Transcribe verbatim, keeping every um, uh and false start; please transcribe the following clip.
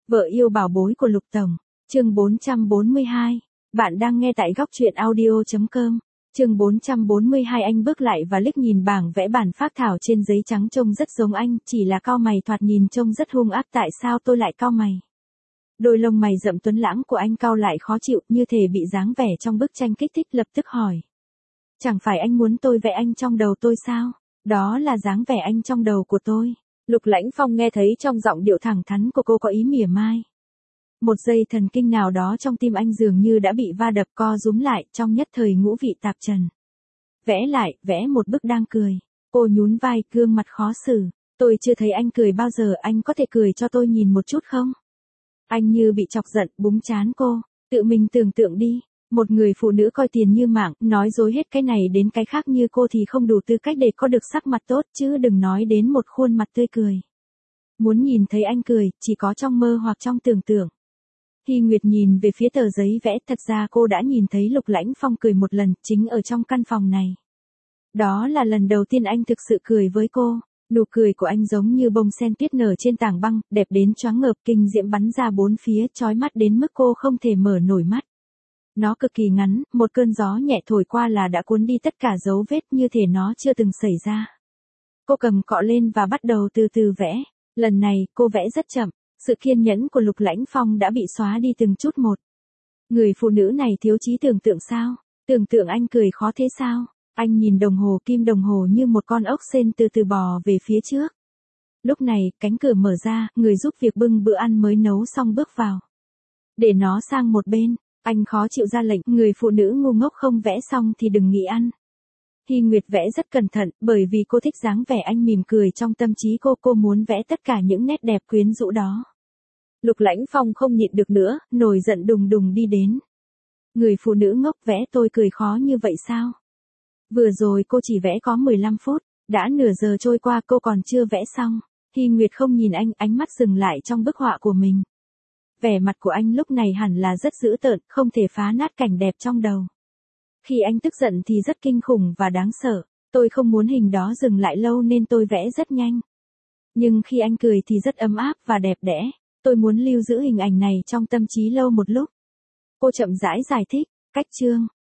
Vợ yêu bảo bối của Lục Tổng, chương bốn trăm bốn mươi hai. Bạn đang nghe tại góc truyện audio chấm com. Chương bốn trăm bốn mươi hai. Anh bước lại và liếc nhìn bảng vẽ bản phác thảo trên giấy trắng trông rất giống anh, chỉ là cau mày thoạt nhìn trông rất hung ác. Tại sao tôi lại cau mày? Đôi lông mày rậm tuấn lãng của anh cau lại khó chịu, như thể bị dáng vẻ trong bức tranh kích thích. Lập tức hỏi. Chẳng phải anh muốn tôi vẽ anh trong đầu tôi sao? Đó là dáng vẻ anh trong đầu của tôi. Lục Lãnh Phong nghe thấy trong giọng điệu thẳng thắn của cô có ý mỉa mai. Một giây thần kinh nào đó trong tim anh dường như đã bị va đập, co rúm lại, trong nhất thời ngũ vị tạp trần. Vẽ lại, vẽ một bức đang cười. Cô nhún vai, gương mặt khó xử. Tôi chưa thấy anh cười bao giờ, anh có thể cười cho tôi nhìn một chút không? Anh như bị chọc giận, búng trán cô. Tự mình tưởng tượng đi. Một người phụ nữ coi tiền như mạng, nói dối hết cái này đến cái khác như cô thì không đủ tư cách để có được sắc mặt tốt, chứ đừng nói đến một khuôn mặt tươi cười. Muốn nhìn thấy anh cười, chỉ có trong mơ hoặc trong tưởng tượng. Hy Nguyệt nhìn về phía tờ giấy vẽ, thật ra cô đã nhìn thấy Lục Lãnh Phong cười một lần, chính ở trong căn phòng này. Đó là lần đầu tiên anh thực sự cười với cô. Nụ cười của anh giống như bông sen tuyết nở trên tảng băng, đẹp đến choáng ngợp, kinh diễm bắn ra bốn phía, chói mắt đến mức cô không thể mở nổi mắt. Nó cực kỳ ngắn, một cơn gió nhẹ thổi qua là đã cuốn đi tất cả dấu vết, như thể nó chưa từng xảy ra. Cô cầm cọ lên và bắt đầu từ từ vẽ. Lần này, cô vẽ rất chậm. Sự kiên nhẫn của Lục Lãnh Phong đã bị xóa đi từng chút một. Người phụ nữ này thiếu trí tưởng tượng sao? Tưởng tượng anh cười khó thế sao? Anh nhìn đồng hồ kim đồng hồ như một con ốc sên từ từ bò về phía trước. Lúc này, cánh cửa mở ra, người giúp việc bưng bữa ăn mới nấu xong bước vào. Để nó sang một bên. Anh khó chịu ra lệnh, người phụ nữ ngu ngốc không vẽ xong thì đừng nghĩ ăn. Hy Nguyệt vẽ rất cẩn thận, bởi vì cô thích dáng vẻ anh mỉm cười trong tâm trí cô, cô muốn vẽ tất cả những nét đẹp quyến rũ đó. Lục Lãnh Phong không nhịn được nữa, nổi giận đùng đùng đi đến. Người phụ nữ ngốc, vẽ tôi cười khó như vậy sao? Vừa rồi cô chỉ vẽ có mười lăm phút, đã nửa giờ trôi qua cô còn chưa vẽ xong. Hy Nguyệt không nhìn anh, ánh mắt dừng lại trong bức họa của mình. Vẻ mặt của anh lúc này hẳn là rất dữ tợn, không thể phá nát cảnh đẹp trong đầu. Khi anh tức giận thì rất kinh khủng và đáng sợ. Tôi không muốn hình đó dừng lại lâu nên tôi vẽ rất nhanh. Nhưng khi anh cười thì rất ấm áp và đẹp đẽ. Tôi muốn lưu giữ hình ảnh này trong tâm trí lâu một lúc. Cô chậm rãi giải thích. Cách chương.